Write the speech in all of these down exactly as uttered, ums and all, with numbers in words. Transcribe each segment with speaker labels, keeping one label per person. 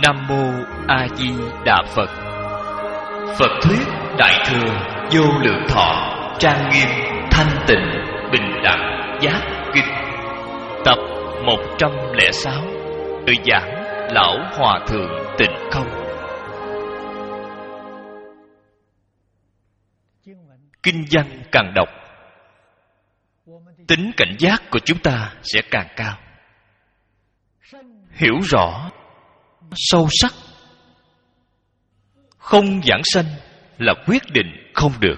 Speaker 1: Nam Mô A Di Đà Phật. Phật thuyết Đại thừa vô lượng thọ, trang nghiêm, thanh tịnh, bình đẳng, giác kinh. Tập một trăm lẻ sáu. Tự giảng Lão Hòa Thượng Tịnh Không. Kinh văn càng đọc, tính cảnh giác của chúng ta sẽ càng cao. Hiểu rõ sâu sắc, không giảng sanh là quyết định không được.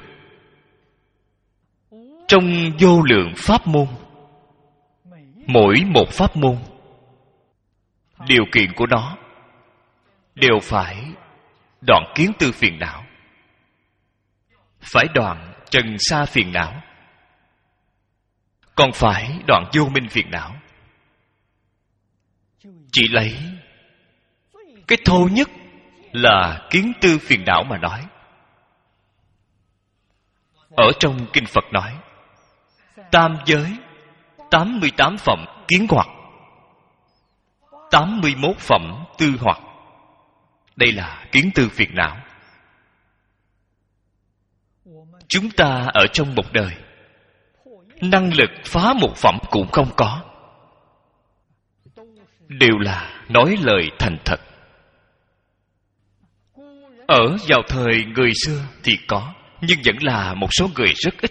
Speaker 1: Trong vô lượng pháp môn, mỗi một pháp môn, điều kiện của nó đều phải đoạn kiến tư phiền não, phải đoạn trần sa phiền não, còn phải đoạn vô minh phiền não. Chỉ lấy cái thô nhất là kiến tư phiền não mà nói. Ở trong kinh Phật nói tam giới tám mươi tám phẩm kiến hoặc, tám mươi mốt phẩm tư hoặc. Đây là kiến tư phiền não. Chúng ta ở trong một đời, năng lực phá một phẩm cũng không có. Đều là nói lời thành thật. Ở vào thời người xưa thì có, nhưng vẫn là một số người rất ít.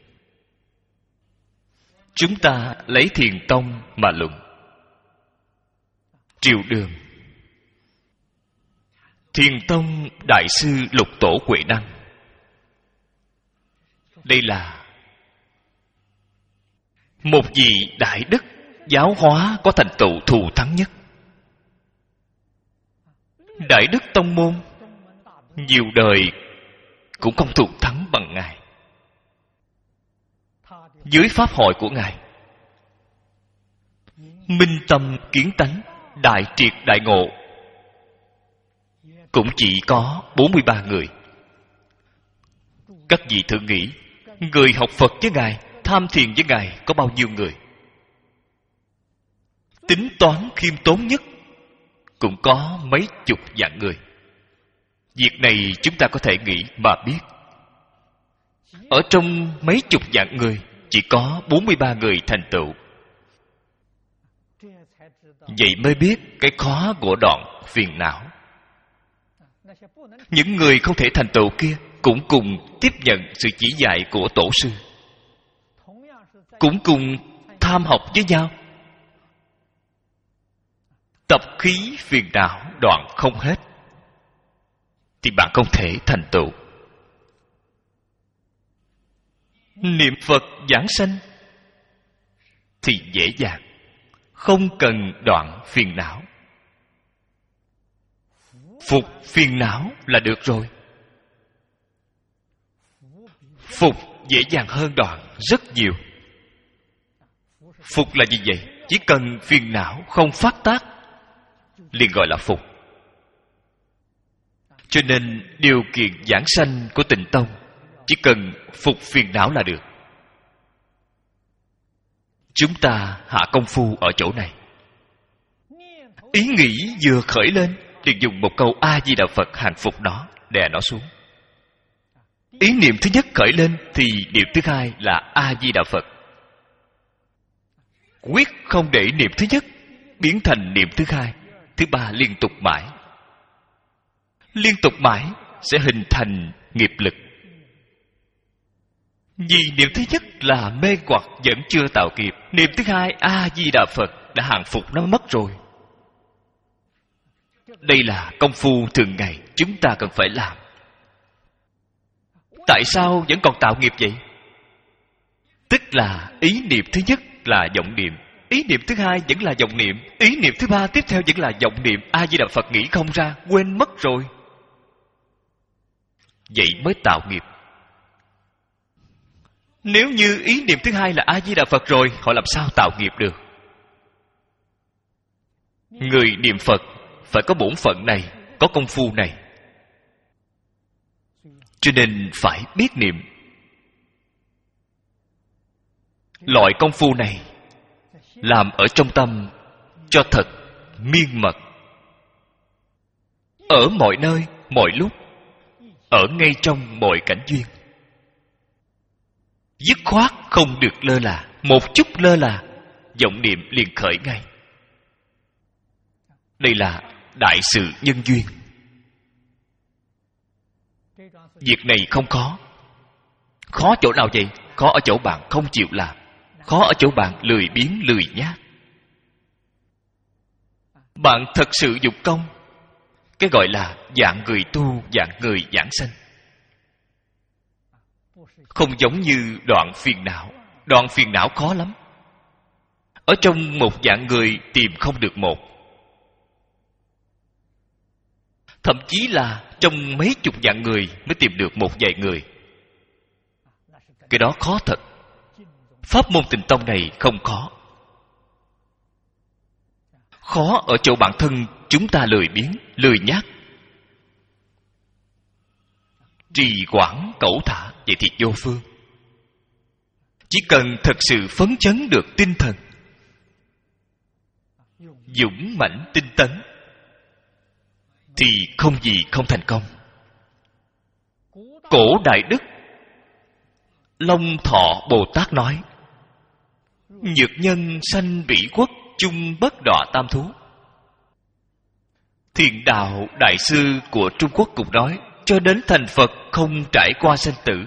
Speaker 1: Chúng ta lấy Thiền Tông mà luận. Triều Đường, Thiền Tông Đại sư Lục Tổ Huệ Năng. Đây là một vị đại đức giáo hóa có thành tựu thù thắng nhất. Đại đức tông môn nhiều đời cũng không thù thắng bằng Ngài. Dưới pháp hội của Ngài, minh tâm kiến tánh, đại triệt đại ngộ, cũng chỉ có bốn mươi ba người. Các vị thử nghĩ, người học Phật với Ngài, tham thiền với Ngài có bao nhiêu người? Tính toán khiêm tốn nhất cũng có mấy chục vạn người. Việc này chúng ta có thể nghĩ mà biết. Ở trong mấy chục vạn người, chỉ có bốn mươi ba người thành tựu. Vậy mới biết cái khó của đoạn phiền não. Những người không thể thành tựu kia cũng cùng tiếp nhận sự chỉ dạy của tổ sư, cũng cùng tham học với nhau. Tập khí phiền não đoạn không hết thì bạn không thể thành tựu. Niệm Phật giảng sanh thì dễ dàng, không cần đoạn phiền não. Phục phiền não là được rồi. Phục dễ dàng hơn đoạn rất nhiều. Phục là gì vậy? Chỉ cần phiền não không phát tác liền gọi là phục. Cho nên điều kiện giảng sanh của Tịnh Tông chỉ cần phục phiền não là được. Chúng ta hạ công phu ở chỗ này. Ý nghĩ vừa khởi lên liền dùng một câu A Di Đà Phật hàng phục nó, đè nó xuống. Ý niệm thứ nhất khởi lên thì niệm thứ hai là A Di Đà Phật. Quyết không để niệm thứ nhất biến thành niệm thứ hai, thứ ba, liên tục mãi. Liên tục mãi sẽ hình thành nghiệp lực. Vì niệm thứ nhất là mê hoặc vẫn chưa tạo nghiệp, niệm thứ hai A Di Đà Phật đã hàng phục nó mất rồi. Đây là công phu thường ngày chúng ta cần phải làm. Tại sao vẫn còn tạo nghiệp vậy? Tức là ý niệm thứ nhất là vọng niệm, ý niệm thứ hai vẫn là vọng niệm, ý niệm thứ ba tiếp theo vẫn là vọng niệm. A Di Đà Phật nghĩ không ra, quên mất rồi. Vậy mới tạo nghiệp. Nếu như ý niệm thứ hai là A Di Đà Phật rồi, họ làm sao tạo nghiệp được? Người niệm Phật phải có bổn phận này, có công phu này. Cho nên phải biết niệm. Loại công phu này làm ở trong tâm cho thật miên mật. ở mọi nơi, mọi lúc, ở ngay trong mọi cảnh duyên. Dứt khoát không được lơ là. Một chút lơ là, vọng niệm liền khởi ngay. Đây là đại sự nhân duyên. Việc này không khó. Khó chỗ nào vậy? Khó ở chỗ bạn không chịu làm. Khó ở chỗ bạn lười biếng lười nhác. Bạn thật sự dụng công. Cái gọi là dạng người tu, dạng người giảng sanh. Không giống như đoạn phiền não. Đoạn phiền não khó lắm. Ở trong một dạng người tìm không được một. Thậm chí là trong mấy chục dạng người mới tìm được một vài người. Cái đó khó thật. Pháp môn Tịnh Tông này không khó. Khó ở chỗ bản thân chúng ta lười biếng, lười nhác. Trì quảng cẩu thả, vậy thì vô phương. Chỉ cần thật sự phấn chấn được tinh thần, dũng mãnh tinh tấn, thì không gì không thành công. Cổ đại đức Long Thọ Bồ Tát nói: nhược nhân sanh bỉ quốc, chung bất đọa tam thú. Thiền đạo đại sư của Trung Quốc cũng nói: cho đến thành Phật không trải qua sanh tử.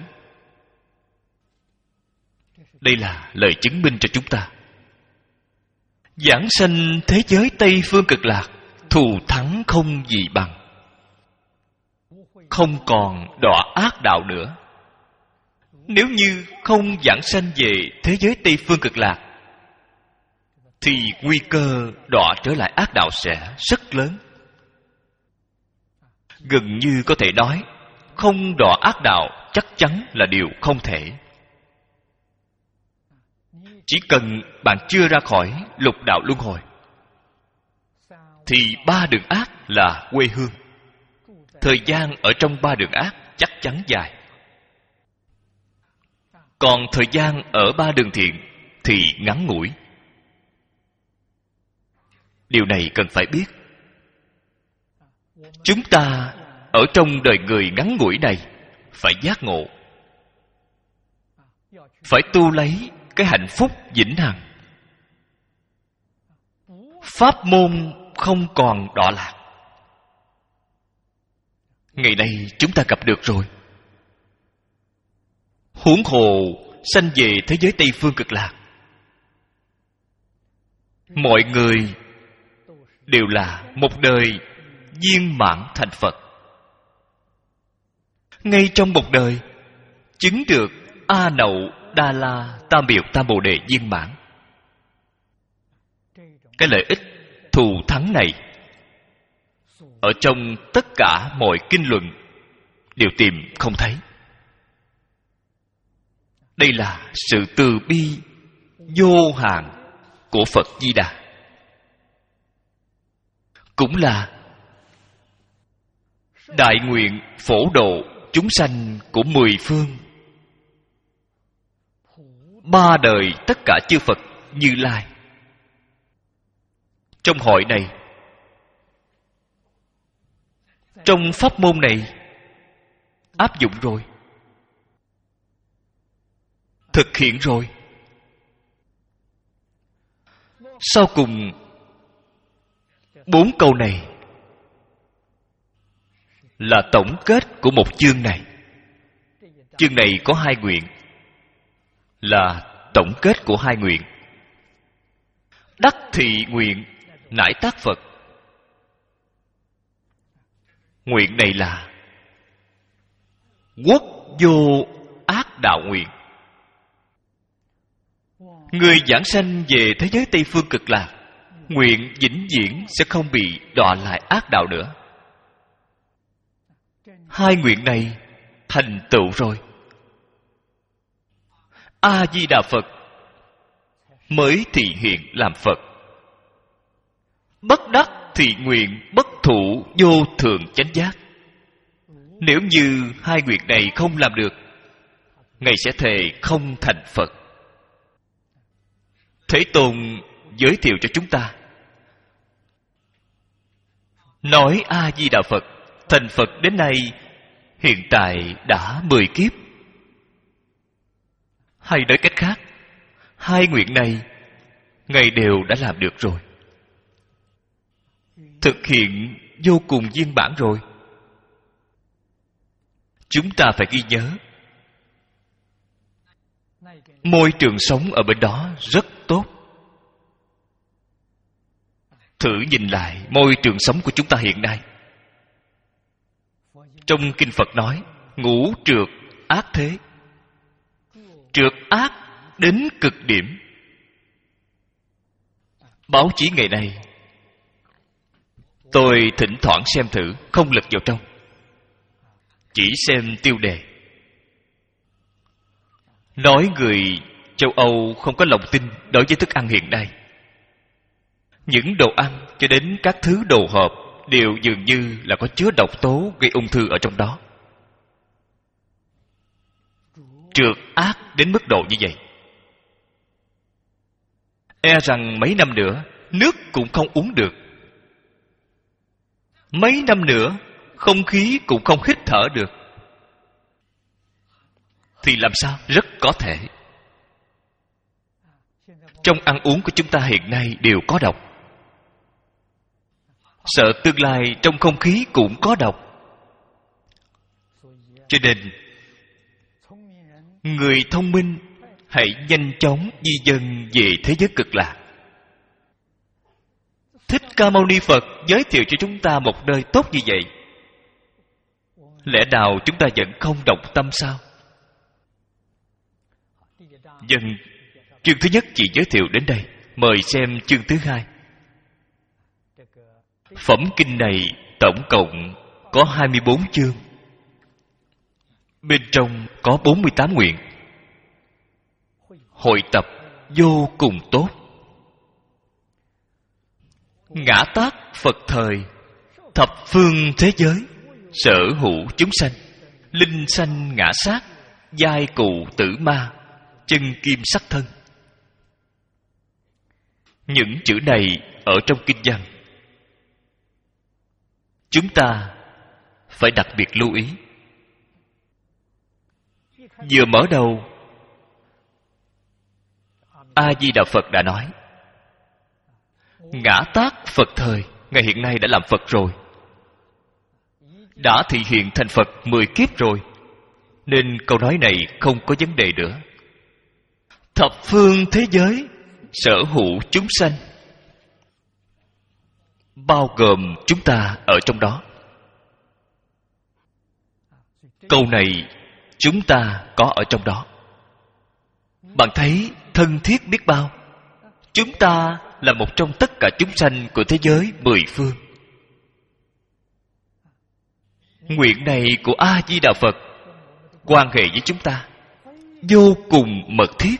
Speaker 1: Đây là lời chứng minh cho chúng ta. Giảng sanh thế giới Tây Phương Cực Lạc, thù thắng không gì bằng. Không còn đọa ác đạo nữa. Nếu như không giảng sanh về thế giới Tây Phương Cực Lạc, thì nguy cơ đọa trở lại ác đạo sẽ rất lớn. Gần như có thể nói, không đọa ác đạo chắc chắn là điều không thể. Chỉ cần bạn chưa ra khỏi lục đạo luân hồi, thì ba đường ác là quê hương. Thời gian ở trong ba đường ác chắc chắn dài. Còn thời gian ở ba đường thiện thì ngắn ngủi. Điều này cần phải biết. Chúng ta ở trong đời người ngắn ngủi này phải giác ngộ, phải tu lấy cái hạnh phúc vĩnh hằng. Pháp môn không còn đọa lạc. Ngày nay chúng ta gặp được rồi. Huống hồ sanh về thế giới Tây Phương Cực Lạc, mọi người đều là một đời viên mãn thành Phật. Ngay trong một đời chứng được A Nậu Đa La Tam Biểu Tam Bồ Đề viên mãn. Cái lợi ích thù thắng này ở trong tất cả mọi kinh luận đều tìm không thấy. Đây là sự từ bi vô hạn của Phật Di Đà. Cũng là đại nguyện phổ độ chúng sanh của mười phương, ba đời tất cả chư Phật Như Lai. Trong hội này, trong pháp môn này áp dụng rồi, thực hiện rồi. Sau cùng bốn câu này là tổng kết của một chương này. Chương này có hai nguyện, là tổng kết của hai nguyện. Đắc thị nguyện nải tác Phật. Nguyện này là quốc vô ác đạo nguyện. Người giảng sanh về thế giới Tây Phương Cực Lạc, nguyện vĩnh viễn sẽ không bị đọa lại ác đạo nữa. Hai nguyện này thành tựu rồi, A Di Đà Phật mới thị hiện làm Phật. Bất đắc thị nguyện bất thụ vô thượng chánh giác. Nếu như hai nguyện này không làm được, Ngài sẽ thề không thành Phật. Thế Tôn giới thiệu cho chúng ta, nói A Di Đà Phật thành Phật đến nay hiện tại đã mười kiếp. Hay nói cách khác, hai nguyện này Ngài đều đã làm được rồi, thực hiện vô cùng viên mãn rồi. Chúng ta phải ghi nhớ, môi trường sống ở bên đó rất tốt. Thử nhìn lại môi trường sống của chúng ta hiện nay. Trong kinh Phật nói, ngũ trược ác thế. Trược ác đến cực điểm. Báo chí ngày nay tôi thỉnh thoảng xem thử, không lật vào trong, chỉ xem tiêu đề. Nói người châu Âu không có lòng tin đối với thức ăn hiện nay. Những đồ ăn cho đến các thứ đồ hộp đều dường như là có chứa độc tố gây ung thư ở trong đó. Trược ác đến mức độ như vậy, e rằng mấy năm nữa nước cũng không uống được. Mấy năm nữa không khí cũng không hít thở được. Thì làm sao? Rất có thể trong ăn uống của chúng ta hiện nay đều có độc. Sợ tương lai trong không khí cũng có độc. Cho nên người thông minh hãy nhanh chóng di dân về thế giới cực lạc. Thích Ca Mâu Ni Phật giới thiệu cho chúng ta một nơi tốt như vậy, lẽ nào chúng ta vẫn không động tâm sao? Dân, chương thứ nhất chỉ giới thiệu đến đây. Mời xem chương thứ hai. Phẩm kinh này tổng cộng có hai mươi bốn chương. Bên trong có bốn mươi tám nguyện. Hội tập vô cùng tốt. Ngã tát Phật thời, thập phương thế giới, sở hữu chúng sanh, linh sanh ngã sát, giai cụ tử ma, chân kim sắc thân. Những chữ này ở trong kinh văn, chúng ta phải đặc biệt lưu ý. Vừa mở đầu, A Di Đà Phật đã nói, ngã tát Phật thời, Ngài hiện nay đã làm Phật rồi, đã thị hiện thành Phật mười kiếp rồi, nên câu nói này không có vấn đề nữa. Thập phương thế giới, sở hữu chúng sanh, bao gồm chúng ta ở trong đó. Câu này chúng ta có ở trong đó. Bạn thấy thân thiết biết bao. Chúng ta là một trong tất cả chúng sanh của thế giới mười phương. Nguyện này của A Di Đà Phật quan hệ với chúng ta vô cùng mật thiết.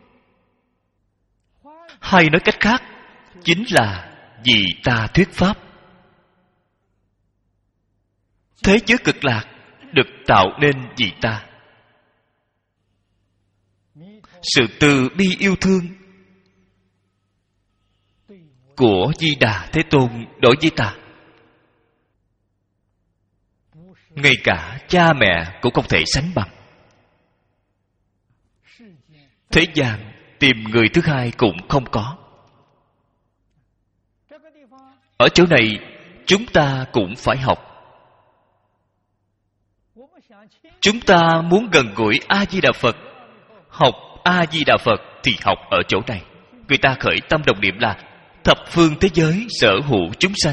Speaker 1: Hay nói cách khác, chính là vì ta thuyết pháp. Thế giới cực lạc được tạo nên vì ta. Sự từ bi yêu thương của Di Đà Thế Tôn đối với ta, ngay cả cha mẹ cũng không thể sánh bằng. Thế gian tìm người thứ hai cũng không có. Ở chỗ này chúng ta cũng phải học. Chúng ta muốn gần gũi A Di Đà Phật, học A Di Đà Phật thì học ở chỗ này. Người ta khởi tâm đồng niệm là thập phương thế giới sở hữu chúng sanh.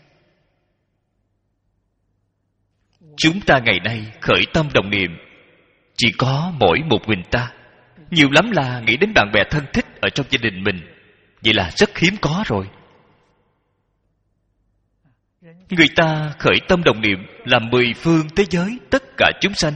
Speaker 1: Chúng ta ngày nay khởi tâm đồng niệm chỉ có mỗi một mình ta, nhiều lắm là nghĩ đến bạn bè thân thích ở trong gia đình mình. Vậy là rất hiếm có rồi. Người ta khởi tâm đồng niệm là mười phương thế giới tất cả chúng sanh.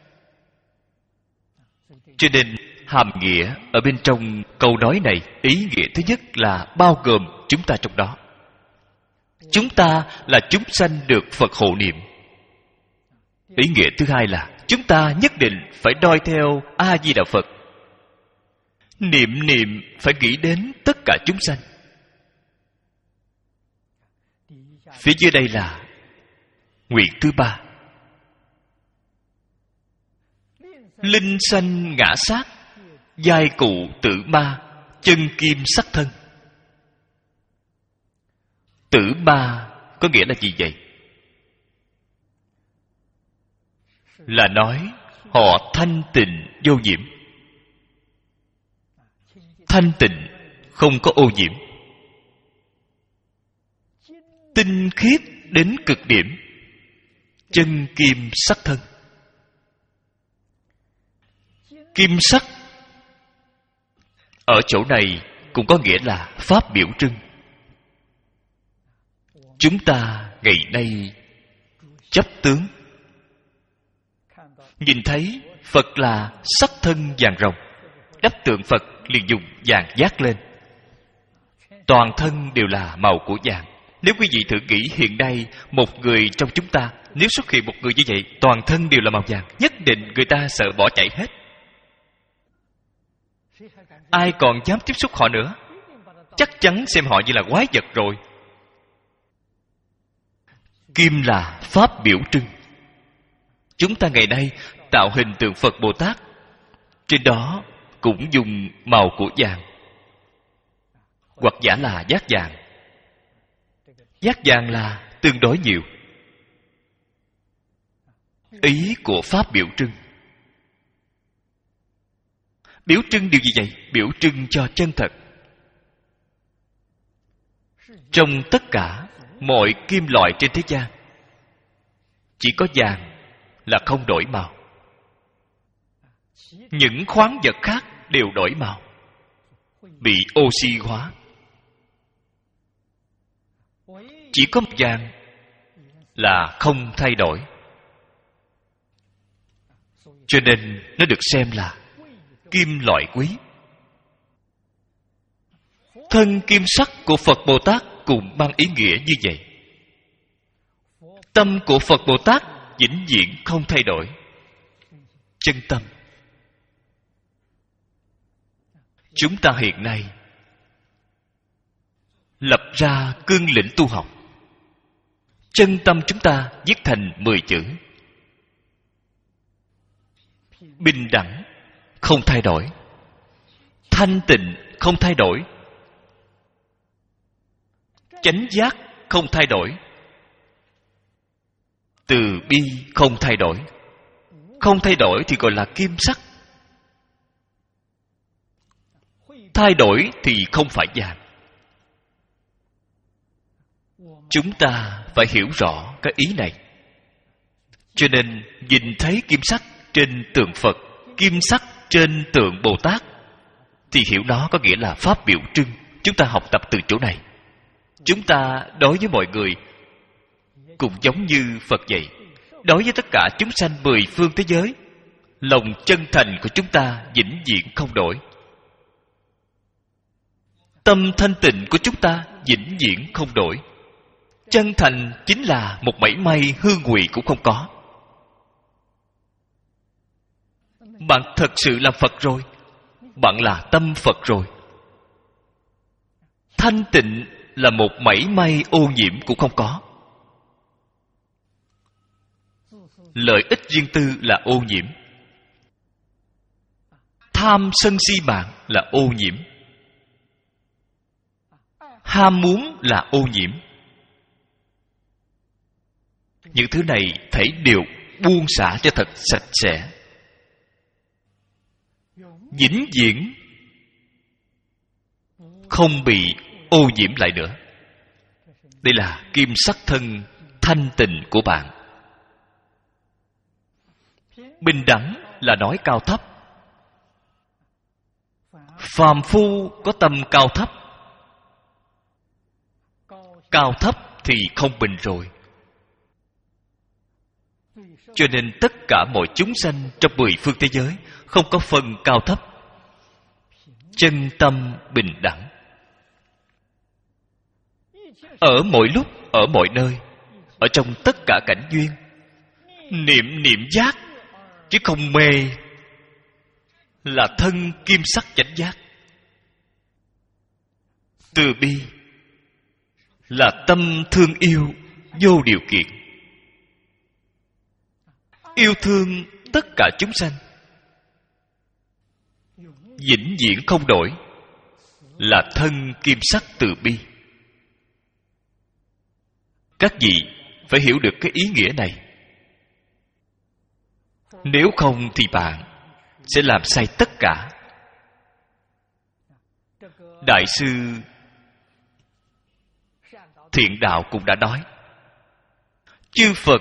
Speaker 1: Cho nên hàm nghĩa ở bên trong câu nói này, ý nghĩa thứ nhất là bao gồm chúng ta trong đó. Chúng ta là chúng sanh được Phật hộ niệm. Ý nghĩa thứ hai là chúng ta nhất định phải noi theo A Di Đà Phật. Niệm niệm phải nghĩ đến tất cả chúng sanh. Phía dưới đây là Nguyện thứ ba, linh sanh ngã sát, giai cụ tử ma, chân kim sắc thân. Tử ma có nghĩa là gì vậy? Là nói họ thanh tịnh vô nhiễm. Thanh tịnh, không có ô nhiễm, tinh khiết đến cực điểm, chân kim sắc thân. Kim sắc ở chỗ này cũng có nghĩa là pháp biểu trưng. Chúng ta ngày nay chấp tướng, nhìn thấy Phật là sắc thân vàng rồng, đắp tượng Phật liền dùng vàng dát lên. Toàn thân đều là màu của vàng. Nếu quý vị thử nghĩ hiện nay một người trong chúng ta, nếu xuất hiện một người như vậy, toàn thân đều là màu vàng, nhất định người ta sợ bỏ chạy hết. Ai còn dám tiếp xúc họ nữa? Chắc chắn xem họ như là quái vật rồi. Kim là pháp biểu trưng. Chúng ta ngày nay tạo hình tượng Phật Bồ Tát, trên đó cũng dùng màu của vàng, hoặc giả là dát vàng. Dát vàng là tương đối nhiều. Ý của pháp biểu trưng. Biểu trưng điều gì vậy? Biểu trưng cho chân thật. Trong tất cả mọi kim loại trên thế gian, chỉ có vàng là không đổi màu. Những khoáng vật khác đều đổi màu, bị oxy hóa. Chỉ có vàng là không thay đổi. Cho nên nó được xem là kim loại quý. Thân kim sắc của Phật Bồ Tát cũng mang ý nghĩa như vậy. Tâm của Phật Bồ Tát vĩnh viễn không thay đổi. Chân tâm. Chúng ta hiện nay lập ra cương lĩnh tu học. Chân tâm chúng ta viết thành mười chữ: bình đẳng không thay đổi, thanh tịnh không thay đổi, chánh giác không thay đổi, từ bi không thay đổi. Không thay đổi thì gọi là kim sắc. Thay đổi thì không phải vàng. Chúng ta phải hiểu rõ cái ý này. Cho nên nhìn thấy kim sắc trên tượng Phật, kim sắc trên tượng Bồ Tát, thì hiểu nó có nghĩa là pháp biểu trưng. Chúng ta học tập từ chỗ này. Chúng ta đối với mọi người cũng giống như Phật vậy. Đối với tất cả chúng sanh mười phương thế giới, lòng chân thành của chúng ta vĩnh viễn không đổi. Tâm thanh tịnh của chúng ta vĩnh viễn không đổi. Chân thành chính là một mảy may hư ngụy cũng không có. Bạn thật sự làm Phật rồi. Bạn là tâm Phật rồi. Thanh tịnh là một mảy may ô nhiễm cũng không có. Lợi ích riêng tư là ô nhiễm. Tham sân si mạng là ô nhiễm. Ham muốn là ô nhiễm. Những thứ này thấy đều buông xả cho thật sạch sẽ, vĩnh viễn không bị ô nhiễm lại nữa. Đây là kim sắc thân thanh tịnh của bạn. Bình đẳng là nói cao thấp. Phàm phu có tâm cao thấp. Cao thấp thì không bình rồi. Cho nên tất cả mọi chúng sanh trong mười phương thế giới không có phần cao thấp. Chân tâm bình đẳng. Ở mọi lúc, ở mọi nơi, ở trong tất cả cảnh duyên, niệm niệm giác, chứ không mê, là thân kim sắc chánh giác. Từ bi là tâm thương yêu vô điều kiện. yêu thương tất cả chúng sanh, vĩnh viễn không đổi, là thân kim sắc từ bi. Các vị phải hiểu được cái ý nghĩa này. Nếu không thì bạn sẽ làm sai tất cả. Đại sư Thiện Đạo cũng đã nói, chư Phật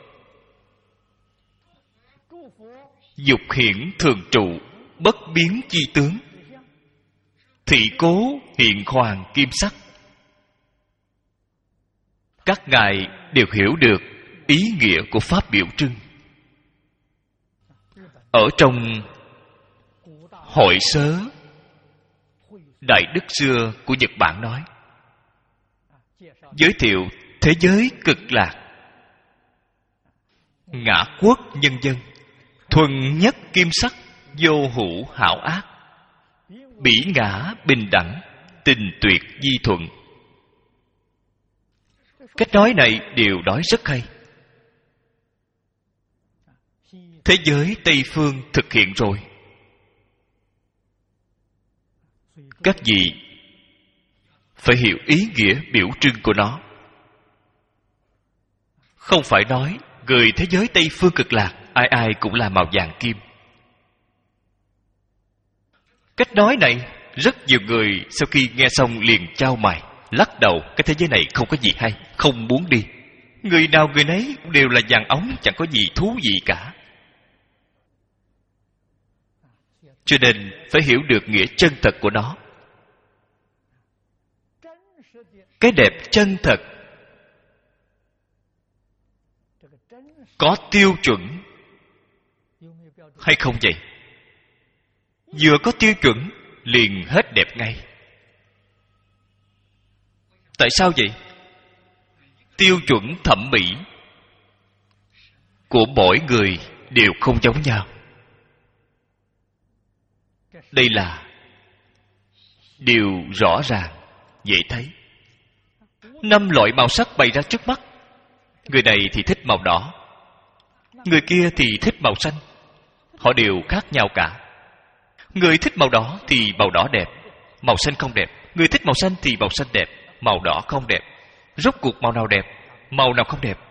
Speaker 1: dục hiển thường trụ, bất biến chi tướng, thị cố hiện hoàng kim sắc. Các ngài đều hiểu được ý nghĩa của pháp biểu trưng. Ở trong hội sớ Đại Đức xưa của Nhật Bản nói, giới thiệu thế giới cực lạc, ngã quốc nhân dân, thuần nhất kim sắc, vô hữu hảo ác, bỉ ngã bình đẳng, tình tuyệt di thuận. Cách nói này đều nói rất hay. Thế giới Tây Phương thực hiện rồi. Các vị phải hiểu ý nghĩa biểu trưng của nó. Không phải nói người thế giới Tây Phương cực lạc ai ai cũng là màu vàng kim. Cách nói này rất nhiều người sau khi nghe xong liền chau mày, lắc đầu, cái thế giới này không có gì hay, không muốn đi. Người nào người nấy đều là vàng ống, chẳng có gì thú vị cả. Cho nên phải hiểu được nghĩa chân thật của nó. Cái đẹp chân thật có tiêu chuẩn hay không vậy? Vừa có tiêu chuẩn liền hết đẹp ngay. Tại sao vậy? Tiêu chuẩn thẩm mỹ của mỗi người đều không giống nhau. Đây là điều rõ ràng, dễ thấy. Năm loại màu sắc bày ra trước mắt. Người này thì thích màu đỏ, người kia thì thích màu xanh. Họ đều khác nhau cả. Người thích màu đỏ thì màu đỏ đẹp, màu xanh không đẹp. Người thích màu xanh thì màu xanh đẹp, màu đỏ không đẹp. Rốt cuộc màu nào đẹp, màu nào không đẹp?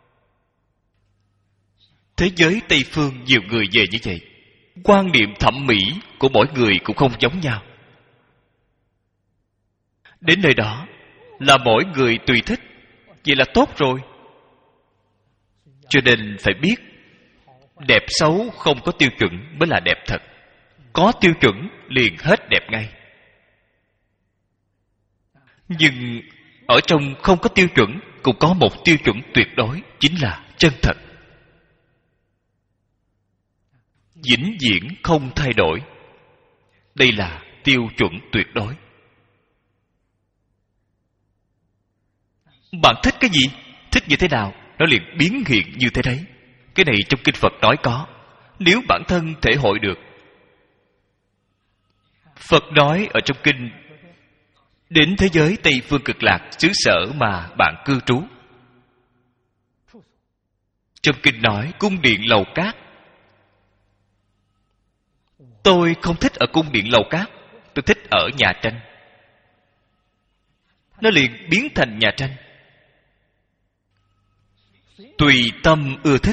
Speaker 1: Thế giới Tây Phương nhiều người về như vậy. Quan niệm thẩm mỹ của mỗi người cũng không giống nhau. Đến nơi đó là mỗi người tùy thích. Vậy là tốt rồi. Cho nên phải biết, đẹp xấu không có tiêu chuẩn mới là đẹp thật. Có tiêu chuẩn liền hết đẹp ngay. Nhưng ở trong không có tiêu chuẩn cũng có một tiêu chuẩn tuyệt đối, chính là chân thật, vĩnh viễn không thay đổi. Đây là tiêu chuẩn tuyệt đối. Bạn thích cái gì, thích như thế nào, nó liền biến hiện như thế đấy. Cái này trong kinh Phật nói có. Nếu bản thân thể hội được, Phật nói ở trong kinh, đến thế giới Tây Phương cực lạc, xứ sở mà bạn cư trú. Trong kinh nói cung điện lầu cát. Tôi không thích ở cung điện lầu cát, tôi thích ở nhà tranh. Nó liền biến thành nhà tranh. Tùy tâm ưa thích.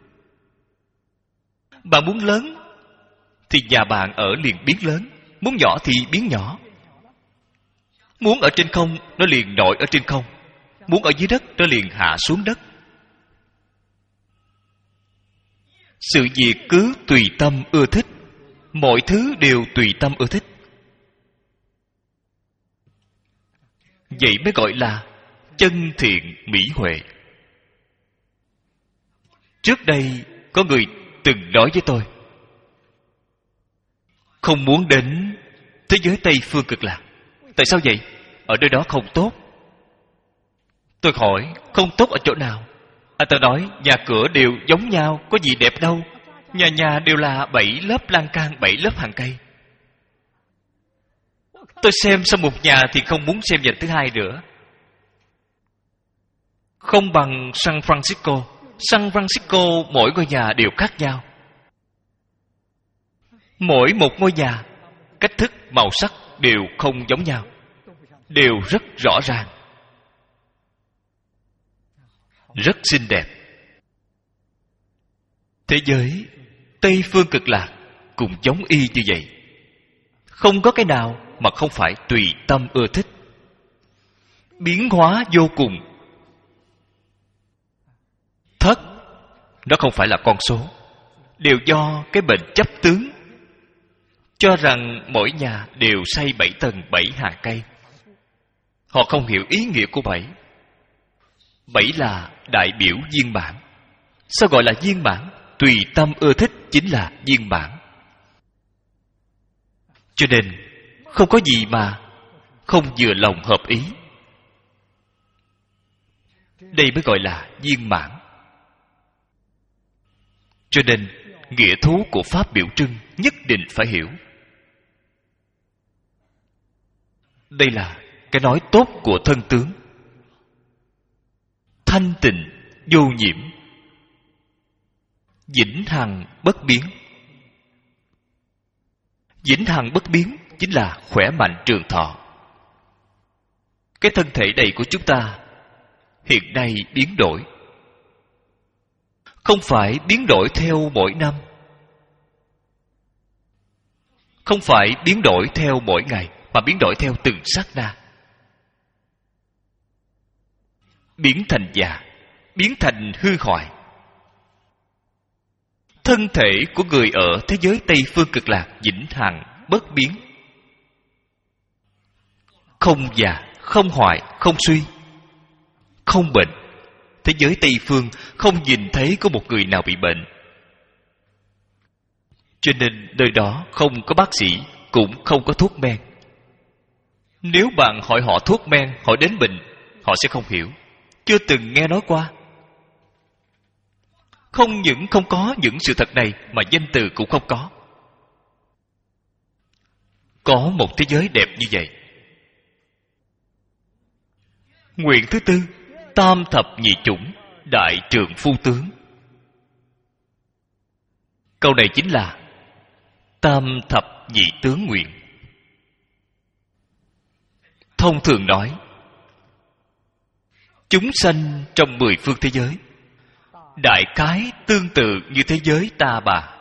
Speaker 1: Bạn muốn lớn thì nhà bạn ở liền biến lớn, muốn nhỏ thì biến nhỏ. Muốn ở trên không, nó liền nổi ở trên không. Muốn ở dưới đất, nó liền hạ xuống đất. Sự việc cứ tùy tâm ưa thích. Mọi thứ đều tùy tâm ưa thích. Vậy mới gọi là chân thiện mỹ huệ. Trước đây có người từng nói với tôi, không muốn đến thế giới Tây Phương cực lạc. Tại sao vậy? Ở nơi đó không tốt. Tôi hỏi, không tốt ở chỗ nào? Anh ta nói, nhà cửa đều giống nhau, có gì đẹp đâu. Nhà nhà đều là bảy lớp lan can, bảy lớp hàng cây. Tôi xem xong một nhà thì không muốn xem nhà thứ hai nữa. Không bằng San Francisco. San Francisco mỗi ngôi nhà đều khác nhau. Mỗi một ngôi nhà, cách thức, màu sắc đều không giống nhau, đều rất rõ ràng, rất xinh đẹp. Thế giới Tây Phương Cực Lạc cũng giống y như vậy. Không có cái nào mà không phải tùy tâm ưa thích. Biến hóa vô cùng. Thất, nó không phải là con số, đều do cái bệnh chấp tướng, cho rằng mỗi nhà đều xây bảy tầng bảy hàng cây. Họ không hiểu ý nghĩa của bảy. Bảy là đại biểu viên mãn. Sao gọi là viên mãn? Tùy tâm ưa thích chính là viên mãn. Cho nên không có gì mà không vừa lòng hợp ý. Đây mới gọi là viên mãn. Cho nên nghĩa thú của pháp biểu trưng nhất định phải hiểu. Đây là cái nói tốt của thân tướng. Thanh tịnh, vô nhiễm, vĩnh hằng bất biến. Vĩnh hằng bất biến chính là khỏe mạnh trường thọ. Cái thân thể này của chúng ta hiện nay biến đổi, không phải biến đổi theo mỗi năm, không phải biến đổi theo mỗi ngày, mà biến đổi theo từng sát na. Biến thành già, biến thành hư hoại. Thân thể của người ở thế giới Tây Phương Cực Lạc vĩnh hằng bất biến, không già, không hoại, không suy, không bệnh. Thế giới Tây Phương không nhìn thấy có một người nào bị bệnh. Cho nên nơi đó không có bác sĩ, cũng không có thuốc men. Nếu bạn hỏi họ thuốc men, hỏi đến bệnh, họ sẽ không hiểu, chưa từng nghe nói qua. Không những không có những sự thật này, mà danh từ cũng không có. Có một thế giới đẹp như vậy. Nguyện thứ tư, tam thập nhị chủng, đại trượng phu tướng. Câu này chính là tam thập nhị tướng nguyện. Thông thường nói, chúng sanh trong mười phương thế giới đại khái tương tự như thế giới ta bà.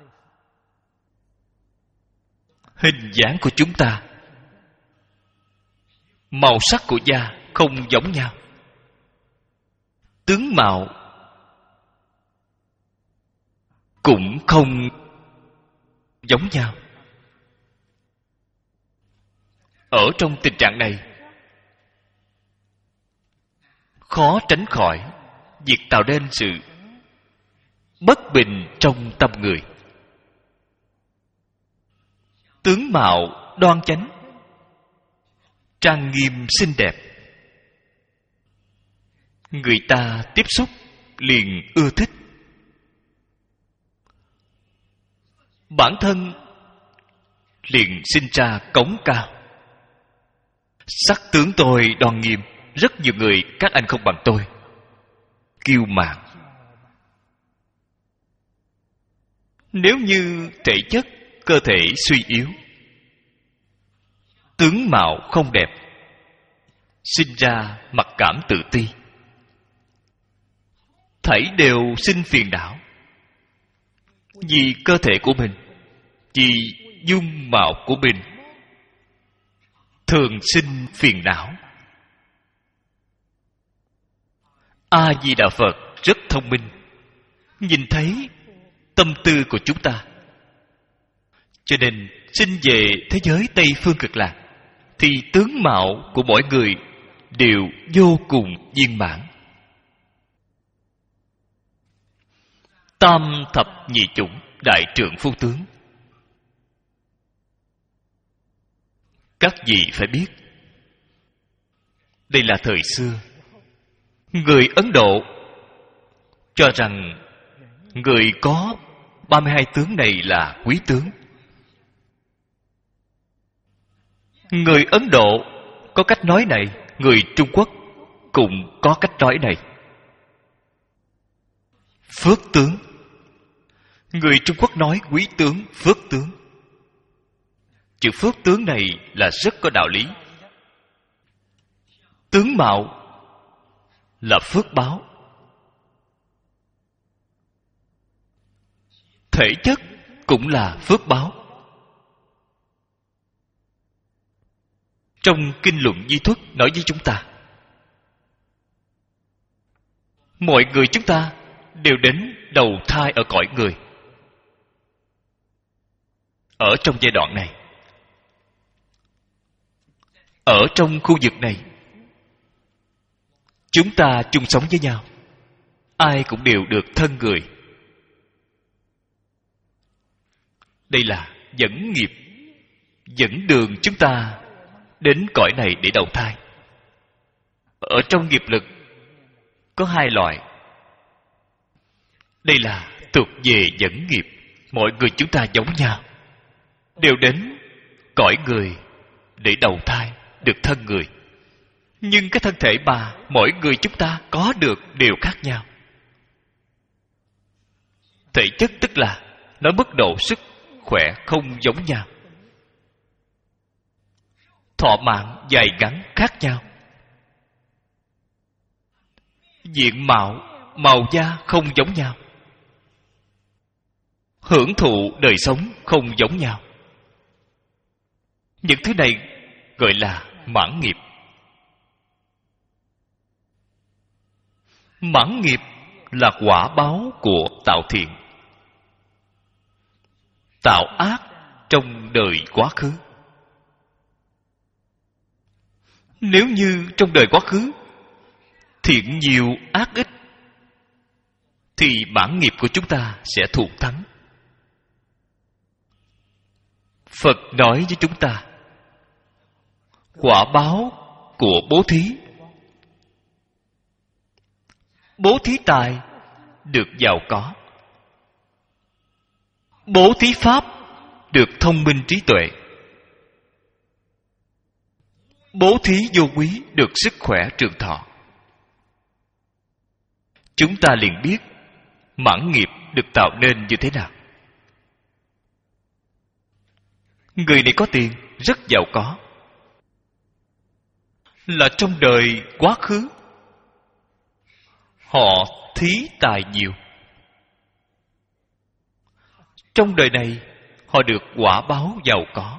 Speaker 1: Hình dáng của chúng ta, màu sắc của da không giống nhau, tướng mạo cũng không giống nhau. Ở trong tình trạng này, khó tránh khỏi việc tạo nên sự bất bình trong tâm người. Tướng mạo đoan chánh, trang nghiêm xinh đẹp, người ta tiếp xúc liền ưa thích. Bản thân liền sinh ra cống cao. Sắc tướng tôi đoan nghiêm, rất nhiều người các anh không bằng tôi, kiêu mạn. Nếu như thể chất cơ thể suy yếu, tướng mạo không đẹp, sinh ra mặc cảm tự ti, thảy đều sinh phiền não. Vì cơ thể của mình, vì dung mạo của mình, thường sinh phiền não. A Di Đà Phật rất thông minh, nhìn thấy tâm tư của chúng ta, cho nên sinh về thế giới Tây Phương Cực Lạc thì tướng mạo của mỗi người đều vô cùng viên mãn. Tam thập nhị chủng, đại trượng phu tướng. Các vị phải biết, đây là thời xưa. Người Ấn Độ cho rằng người có ba mươi hai tướng này là quý tướng. Người Ấn Độ có cách nói này, người Trung Quốc cũng có cách nói này. phước tướng. Người Trung Quốc nói quý tướng, phước tướng. Chữ phước tướng này là rất có đạo lý. Tướng mạo là phước báo, thể chất cũng là phước báo. Trong kinh luận Di Thuất nói với chúng ta, mọi người chúng ta đều đến đầu thai ở cõi người. Ở trong giai đoạn này, ở trong khu vực này, chúng ta chung sống với nhau, ai cũng đều được thân người. Đây là dẫn nghiệp, dẫn đường chúng ta đến cõi này để đầu thai. Ở trong nghiệp lực có hai loại. Đây là thuộc về dẫn nghiệp. Mọi người chúng ta giống nhau, đều đến cõi người để đầu thai, được thân người. Nhưng cái thân thể mà mỗi người chúng ta có được đều khác nhau. Thể chất tức là nó mức độ sức khỏe không giống nhau. Thọ mạng dài ngắn khác nhau. Diện mạo, màu da không giống nhau. Hưởng thụ đời sống không giống nhau. Những thứ này gọi là mãn nghiệp. Mãn nghiệp là quả báo của tạo thiện, tạo ác trong đời quá khứ. Nếu như trong đời quá khứ thiện nhiều ác ít, thì mãn nghiệp của chúng ta sẽ thụ thắng. Phật nói với chúng ta, quả báo của bố thí, bố thí tài được giàu có, bố thí pháp được thông minh trí tuệ, bố thí vô quý được sức khỏe trường thọ. Chúng ta liền biết mãn nghiệp được tạo nên như thế nào. Người này có tiền, rất giàu có, là trong đời quá khứ họ thí tài nhiều. Trong đời này họ được quả báo giàu có.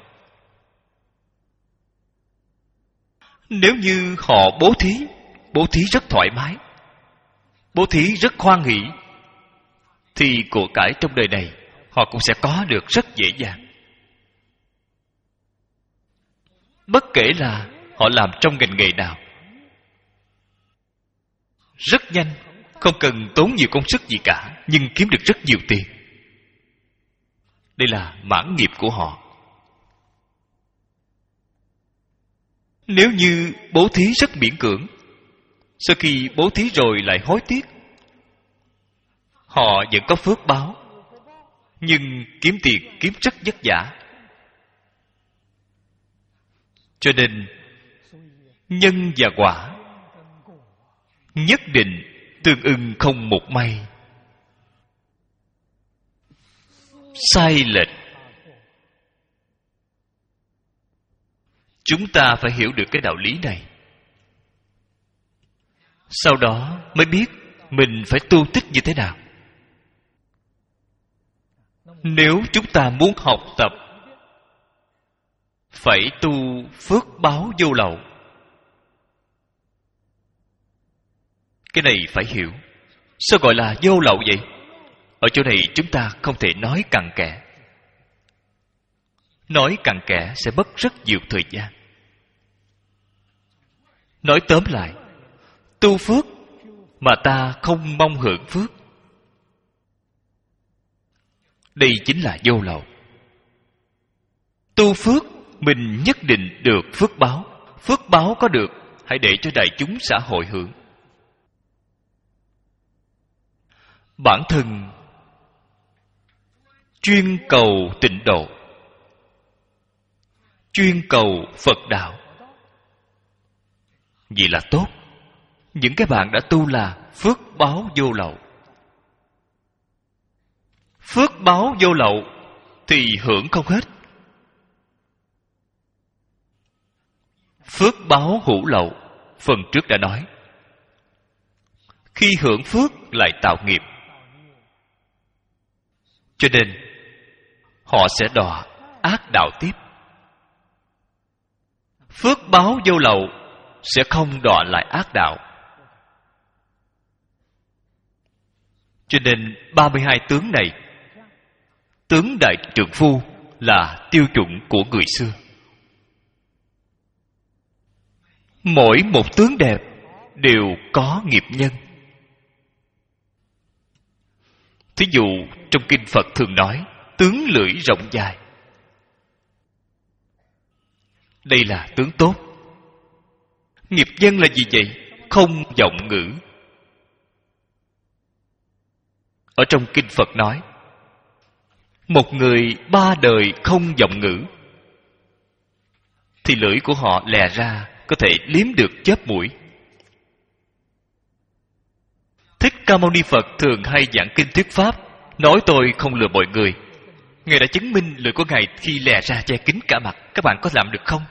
Speaker 1: Nếu như họ bố thí, bố thí rất thoải mái, bố thí rất hoan hỷ, thì của cải trong đời này họ cũng sẽ có được rất dễ dàng. Bất kể là họ làm trong ngành nghề nào, rất nhanh, không cần tốn nhiều công sức gì cả, nhưng kiếm được rất nhiều tiền. Đây là mãn nghiệp của họ. Nếu như bố thí rất miễn cưỡng, sau khi bố thí rồi lại hối tiếc, họ vẫn có phước báo, nhưng kiếm tiền kiếm rất vất vả. Cho nên nhân và quả nhất định tương ưng không một may. Sai lệch, chúng ta phải hiểu được cái đạo lý này. Sau đó mới biết mình phải tu tích như thế nào. Nếu chúng ta muốn học tập, phải tu phước báo vô lậu. Cái này phải hiểu. Sao gọi là vô lậu vậy? Ở chỗ này chúng ta không thể nói cặn kẽ. Nói cặn kẽ sẽ mất rất nhiều thời gian. Nói tóm lại, tu phước mà ta không mong hưởng phước, đây chính là vô lậu. Tu phước mình nhất định được phước báo. Phước báo có được, hãy để cho đại chúng xã hội hưởng. Bản thân chuyên cầu tịnh độ, chuyên cầu Phật đạo, vậy là tốt. Những cái bạn đã tu là phước báo vô lậu. Phước báo vô lậu thì hưởng không hết. Phước báo hữu lậu, phần trước đã nói, khi hưởng phước lại tạo nghiệp, cho nên họ sẽ đọa ác đạo tiếp. Phước báo vô lậu sẽ không đọa lại ác đạo. Cho nên ba mươi hai tướng này, tướng đại trượng phu là tiêu chuẩn của người xưa. Mỗi một tướng đẹp đều có nghiệp nhân. Thí dụ trong kinh Phật thường nói tướng lưỡi rộng dài. Đây là tướng tốt. Nghiệp nhân là gì vậy? Không vọng ngữ. Ở trong kinh Phật nói, một người ba đời không vọng ngữ thì lưỡi của họ lè ra có thể liếm được chớp mũi. Thích Ca Mâu Ni Phật thường hay giảng kinh thuyết pháp, nói tôi không lừa mọi người. Ngài đã chứng minh lưỡi của Ngài khi lè ra che kín cả mặt. Các bạn có làm được không?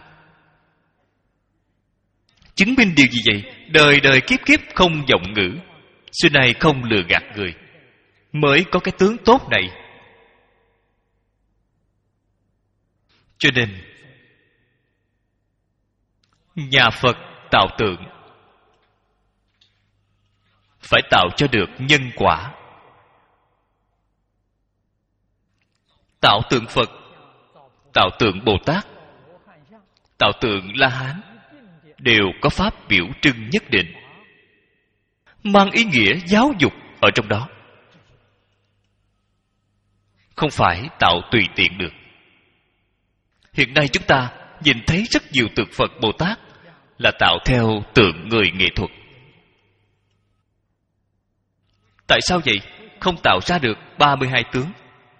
Speaker 1: Chứng minh điều gì vậy? Đời đời kiếp kiếp không vọng ngữ, xưa nay không lừa gạt người, mới có cái tướng tốt này. Cho nên nhà Phật tạo tượng phải tạo cho được nhân quả. Tạo tượng Phật, tạo tượng Bồ Tát, tạo tượng La Hán đều có pháp biểu trưng nhất định, mang ý nghĩa giáo dục ở trong đó, không phải tạo tùy tiện được. Hiện nay chúng ta nhìn thấy rất nhiều tượng Phật Bồ Tát là tạo theo tượng người nghệ thuật. Tại sao vậy? Không tạo ra được ba mươi hai tướng.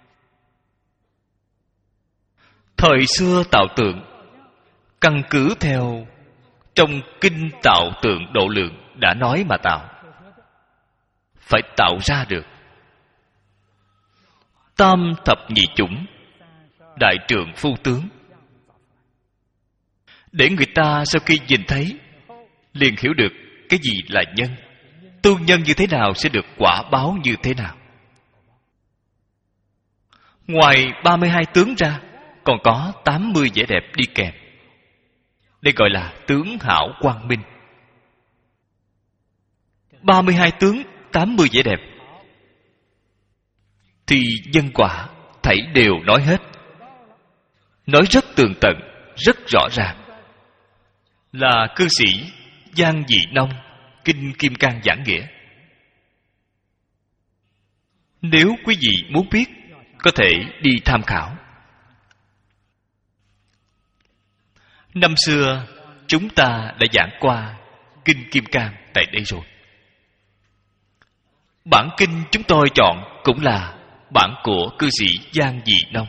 Speaker 1: Thời xưa tạo tượng căn cứ theo trong kinh tạo tượng độ lượng đã nói mà tạo. Phải tạo ra được tam thập nhị chủng, đại trượng phu tướng, để người ta sau khi nhìn thấy liền hiểu được cái gì là nhân, tu nhân như thế nào sẽ được quả báo như thế nào. Ngoài ba mươi hai tướng ra, còn có tám mươi vẻ đẹp đi kèm. Đây gọi là tướng hảo quang minh. ba mươi hai tướng, tám mươi vẻ đẹp thì nhân quả thảy đều nói hết. Nói rất tường tận, rất rõ ràng. Là cư sĩ Giang Dị Nông Kinh Kim Cang giảng nghĩa. Nếu quý vị muốn biết, có thể đi tham khảo. Năm xưa chúng ta đã giảng qua Kinh Kim Cang tại đây rồi. Bản kinh chúng tôi chọn cũng là bản của cư sĩ Giang Dị Nông.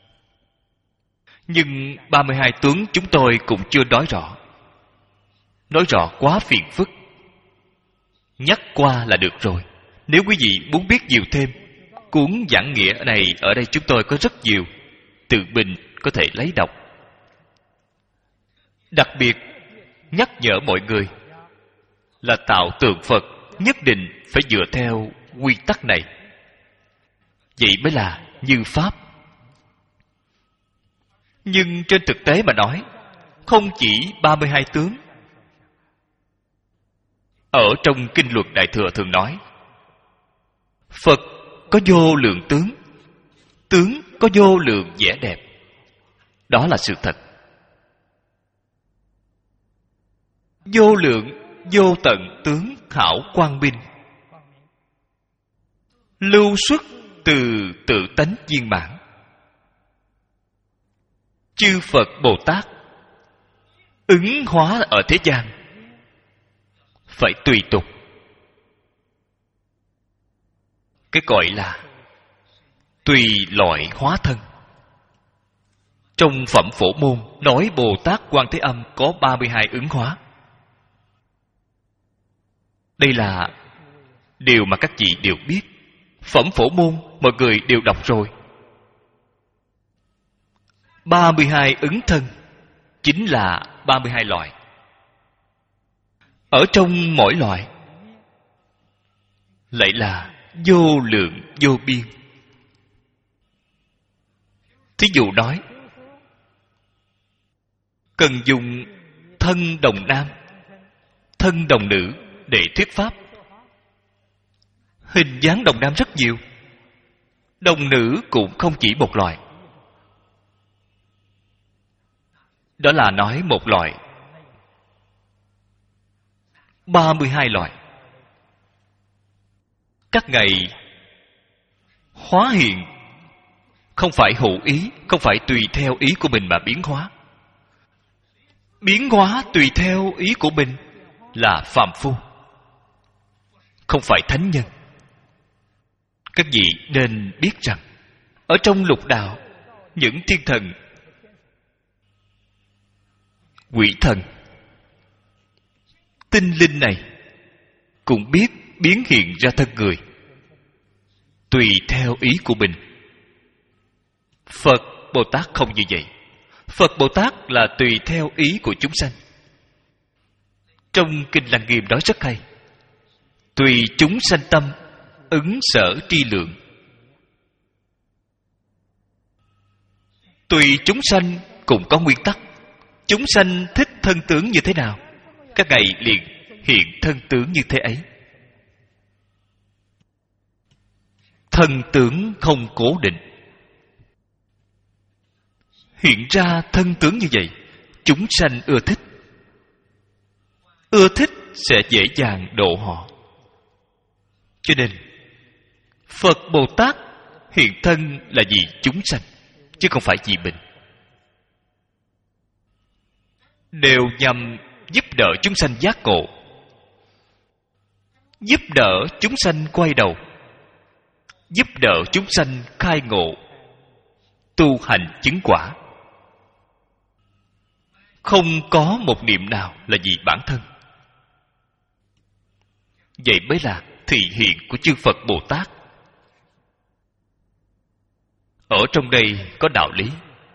Speaker 1: Nhưng ba mươi hai tướng chúng tôi cũng chưa nói rõ. Nói rõ quá phiền phức, nhắc qua là được rồi. Nếu quý vị muốn biết nhiều thêm, cuốn giảng nghĩa này ở đây chúng tôi có rất nhiều, tự mình có thể lấy đọc. Đặc biệt nhắc nhở mọi người là tạo tượng Phật nhất định phải dựa theo quy tắc này. Vậy mới là như pháp. Nhưng trên thực tế mà nói, không chỉ ba mươi hai tướng. Ở trong Kinh Luật Đại Thừa thường nói, Phật có vô lượng tướng, tướng có vô lượng vẻ đẹp. Đó là sự thật. Vô lượng, vô tận tướng hảo quang minh, lưu xuất từ tự tánh viên mãn. Chư Phật Bồ Tát ứng hóa ở thế gian phải tùy tục. Cái gọi là tùy loại hóa thân. Trong Phẩm Phổ Môn nói Bồ Tát Quan Thế Âm có ba mươi hai ứng hóa. Đây là điều mà các vị đều biết. Phẩm Phổ Môn mọi người đều đọc rồi. ba mươi hai ứng thân chính là ba mươi hai loại. Ở trong mỗi loại lại là vô lượng vô biên. Thí dụ nói, cần dùng thân đồng nam, thân đồng nữ để thuyết pháp. Hình dáng đồng nam rất nhiều, đồng nữ cũng không chỉ một loại. Đó là nói một loại, ba mươi hai loại. Các ngày hóa hiện không phải hữu ý, không phải tùy theo ý của mình mà biến hóa. Biến hóa tùy theo ý của mình là phàm phu, không phải thánh nhân. Các vị nên biết rằng ở trong lục đạo, những thiên thần, quỷ thần, tinh linh này cũng biết biến hiện ra thân người tùy theo ý của mình. Phật Bồ Tát không như vậy. Phật Bồ Tát là tùy theo ý của chúng sanh. Trong Kinh Lăng Nghiêm nói rất hay: tùy chúng sanh tâm, ứng sở tri lượng. Tùy chúng sanh cũng có nguyên tắc. Chúng sanh thích thân tướng như thế nào, các ngài liền hiện thân tướng như thế ấy. Thân tướng không cố định, hiện ra thân tướng như vậy, chúng sanh ưa thích. Ưa thích sẽ dễ dàng độ họ. Cho nên Phật Bồ Tát hiện thân là vì chúng sanh, chứ không phải vì mình. Đều nhằm giúp đỡ chúng sanh giác ngộ, giúp đỡ chúng sanh quay đầu, giúp đỡ chúng sanh khai ngộ, tu hành chứng quả. Không có một niệm nào là vì bản thân. Vậy mới là thị hiện của chư Phật Bồ Tát. Ở trong đây có đạo lý.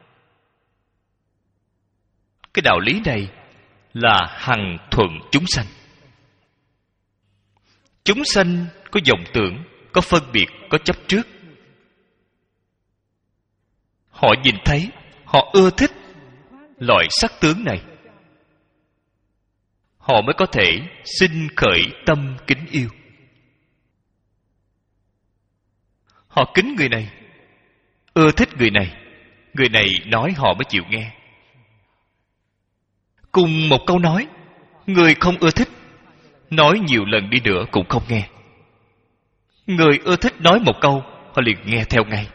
Speaker 1: Cái đạo lý này là hằng thuận chúng sanh. Chúng sanh có vọng tưởng, có phân biệt, có chấp trước. Họ nhìn thấy, họ ưa thích loại sắc tướng này, họ mới có thể sinh khởi tâm kính yêu. Họ kính người này, ưa thích người này, người này nói họ mới chịu nghe. Cùng một câu nói, người không ưa thích, nói nhiều lần đi nữa cũng không nghe. Người ưa thích nói một câu, họ liền nghe theo ngay.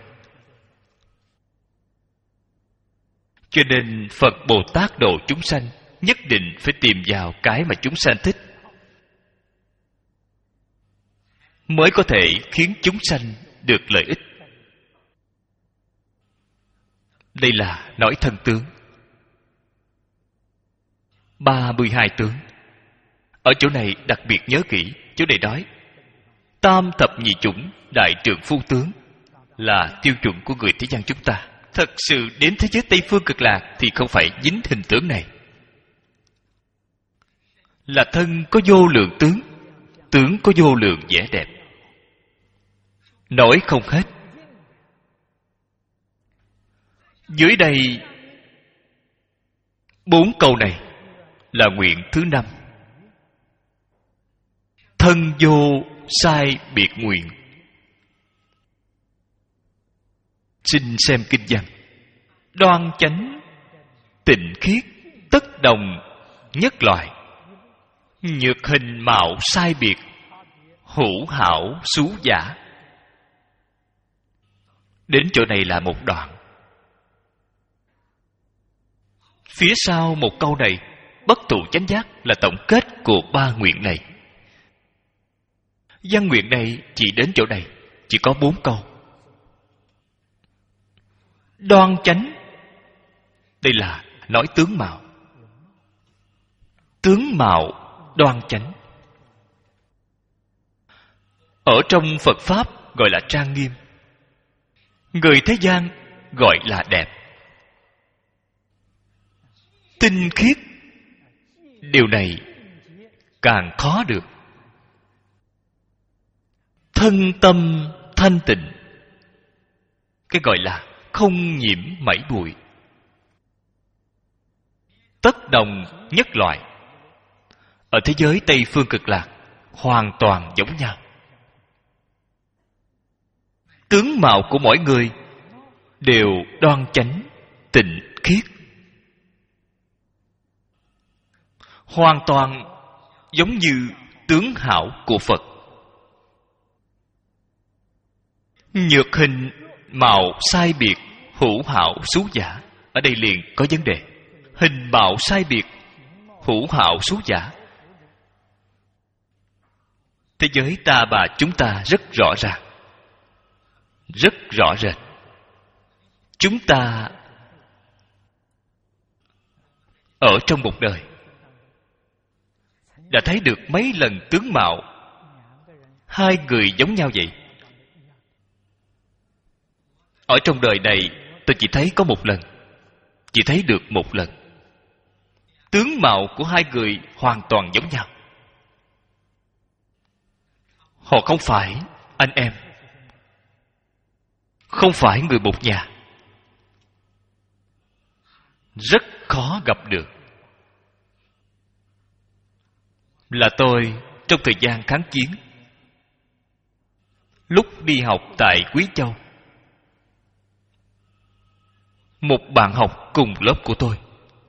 Speaker 1: Cho nên Phật Bồ Tát độ chúng sanh nhất định phải tìm vào cái mà chúng sanh thích, mới có thể khiến chúng sanh được lợi ích. Đây là nói thân tướng. ba mươi hai tướng. Ở chỗ này đặc biệt nhớ kỹ, chỗ này nói tam thập nhị chủng đại trượng phu tướng là tiêu chuẩn của người thế gian chúng ta. Thật sự đến thế giới Tây Phương Cực Lạc thì không phải dính hình tướng này. Là thân có vô lượng tướng, tướng có vô lượng vẻ đẹp, nói không hết. Dưới đây bốn câu này là nguyện thứ năm. Thân vô sai biệt nguyện. Xin xem kinh văn. Đoan chánh tịnh khiết tất đồng nhất loại, nhược hình mạo sai biệt, hữu hảo xú giả. Đến chỗ này là một đoạn. Phía sau một câu này, bất thụ chánh giác, là tổng kết của ba nguyện này. Văn nguyện này chỉ đến chỗ này, chỉ có bốn câu. Đoan chánh, đây là nói tướng mạo. Tướng mạo đoan chánh. Ở trong Phật Pháp gọi là trang nghiêm. Người thế gian gọi là đẹp. Tinh khiết, điều này càng khó được. Thân tâm thanh tịnh, cái gọi là không nhiễm mảy bụi. Tất đồng nhất loại. Ở thế giới Tây Phương Cực Lạc hoàn toàn giống nhau. Tướng mạo của mỗi người đều đoan chánh, tịnh khiết, hoàn toàn giống như tướng hảo của Phật. Nhược hình mạo sai biệt, hữu hảo xú giả. Ở đây liền có vấn đề. Hình mạo sai biệt, hữu hảo xú giả. Thế giới ta bà chúng ta rất rõ ràng, rất rõ rệt. Chúng ta ở trong một đời đã thấy được mấy lần tướng mạo hai người giống nhau vậy. Ở trong đời này tôi chỉ thấy có một lần, chỉ thấy được một lần. Tướng mạo của hai người hoàn toàn giống nhau. Họ không phải anh em, không phải người một nhà. Rất khó gặp được. Là tôi trong thời gian kháng chiến, lúc đi học tại Quý Châu, một bạn học cùng lớp của tôi.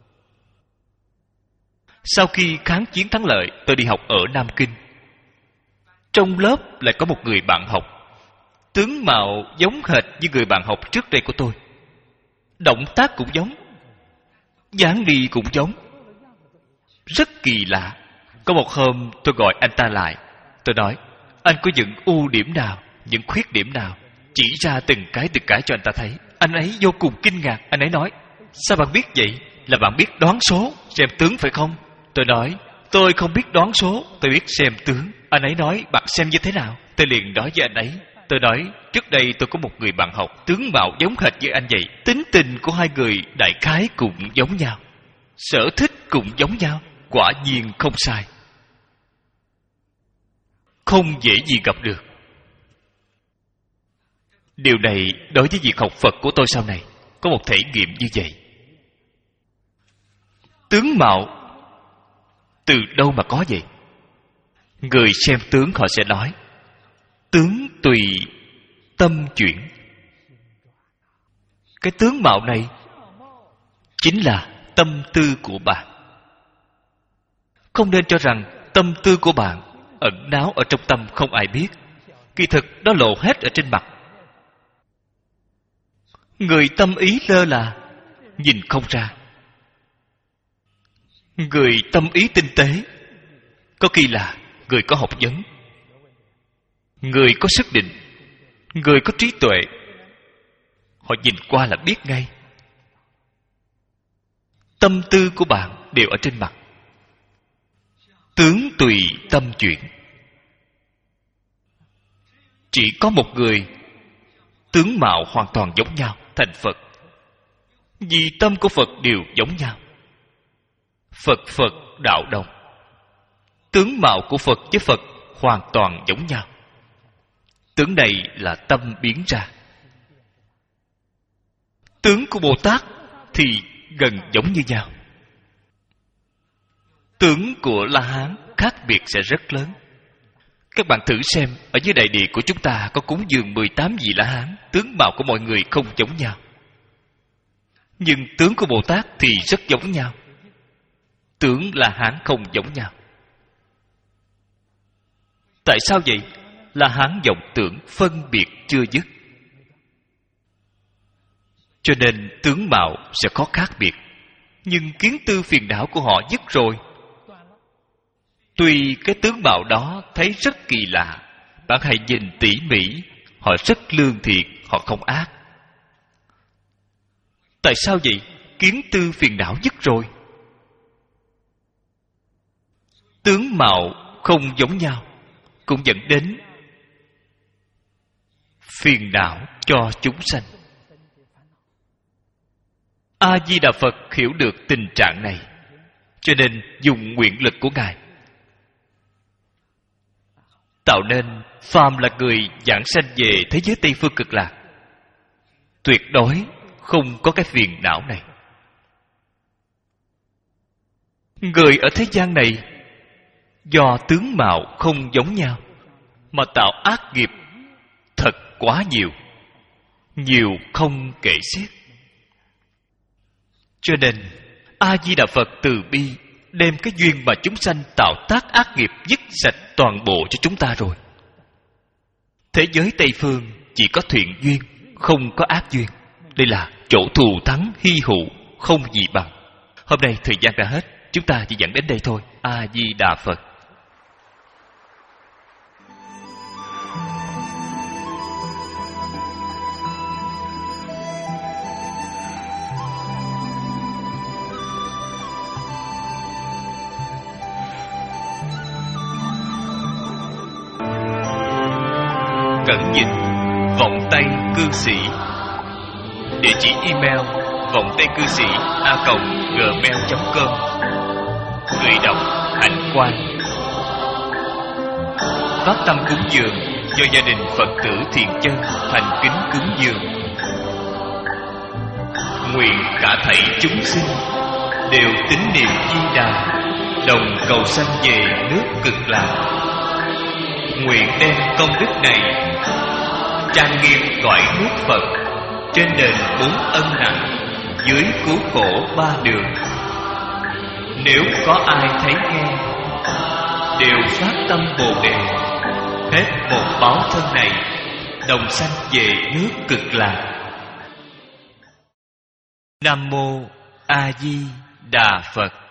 Speaker 1: Sau khi kháng chiến thắng lợi, tôi đi học ở Nam Kinh. Trong lớp lại có một người bạn học, tướng mạo giống hệt như người bạn học trước đây của tôi. Động tác cũng giống, dáng đi cũng giống. Rất kỳ lạ. Có một hôm tôi gọi anh ta lại. Tôi nói, anh có những ưu điểm nào, những khuyết điểm nào? Chỉ ra từng cái từng cái cho anh ta thấy. Anh ấy vô cùng kinh ngạc. Anh ấy nói, sao bạn biết vậy? Là bạn biết đoán số, xem tướng phải không? Tôi nói, tôi không biết đoán số, tôi biết xem tướng. Anh ấy nói, bạn xem như thế nào? Tôi liền nói với anh ấy. Tôi nói, trước đây tôi có một người bạn học, tướng mạo giống hệt như anh vậy. Tính tình của hai người đại khái cũng giống nhau, sở thích cũng giống nhau. Quả nhiên không sai. Không dễ gì gặp được. Điều này đối với việc học Phật của tôi sau này có một thể nghiệm như vậy. Tướng mạo từ đâu mà có vậy? Người xem tướng họ sẽ nói, tướng tùy tâm chuyển. Cái tướng mạo này chính là tâm tư của bạn. Không nên cho rằng tâm tư của bạn ẩn náu ở trong tâm không ai biết. Kỳ thực nó lộ hết ở trên mặt. Người tâm ý lơ là nhìn không ra. Người tâm ý tinh tế có khi là người có học vấn, người có sức định, người có trí tuệ. Họ nhìn qua là biết ngay. Tâm tư của bạn đều ở trên mặt. Tướng tùy tâm chuyển. Chỉ có một người tướng mạo hoàn toàn giống nhau thành Phật, vì tâm của Phật đều giống nhau. Phật Phật đạo đồng. Tướng mạo của Phật với Phật hoàn toàn giống nhau. Tướng này là tâm biến ra. Tướng của Bồ Tát thì gần giống như nhau. Tướng của La Hán khác biệt sẽ rất lớn. Các bạn thử xem, ở dưới đại địa của chúng ta có cúng dường mười tám vị La Hán, tướng mạo của mọi người không giống nhau. Nhưng tướng của Bồ Tát thì rất giống nhau. Tướng La Hán không giống nhau. Tại sao vậy? La Hán vọng tưởng phân biệt chưa dứt, cho nên tướng mạo sẽ có khác biệt. Nhưng kiến tư phiền não của họ dứt rồi. Tuy cái tướng mạo đó thấy rất kỳ lạ, bạn hãy nhìn tỉ mỉ, họ rất lương thiện, họ không ác. Tại sao vậy? Kiến tư phiền não dứt rồi. Tướng mạo không giống nhau cũng dẫn đến phiền não cho chúng sanh. A Di Đà Phật hiểu được tình trạng này, cho nên dùng nguyện lực của Ngài tạo nên phàm là người giảng sanh về thế giới Tây Phương Cực Lạc, tuyệt đối không có cái phiền não này. Người ở thế gian này do tướng mạo không giống nhau mà tạo ác nghiệp thật quá nhiều, nhiều không kể xiết. Cho nên A Di Đà Phật từ bi đem cái duyên mà chúng sanh tạo tác ác nghiệp dứt sạch toàn bộ cho chúng ta rồi. Thế giới Tây Phương chỉ có thiện duyên, không có ác duyên. Đây là chỗ thù thắng hy hữu, không gì bằng. Hôm nay thời gian đã hết, chúng ta chỉ dẫn đến đây thôi. A Di Đà Phật. Cẩn dịch vọng tay cư sĩ. Địa chỉ email vọng tay cư sĩ a còng gmail chấm com. Người đọc Hạnh Quang. Phát tâm cúng dường do gia đình Phật tử Thiện Chân thành kính cúng dường. Nguyện cả thảy chúng sinh đều tín niệm Di Đà, đồng cầu sanh về nước Cực Lạc. Nguyện đem công đức này trang nghiêm cõi nước Phật, trên đền bốn ân nặng, dưới cứu khổ ba đường. Nếu có ai thấy nghe, đều phát tâm Bồ Đề, hết một báo thân này, đồng sanh về nước Cực Lạc. Nam mô A Di Đà Phật.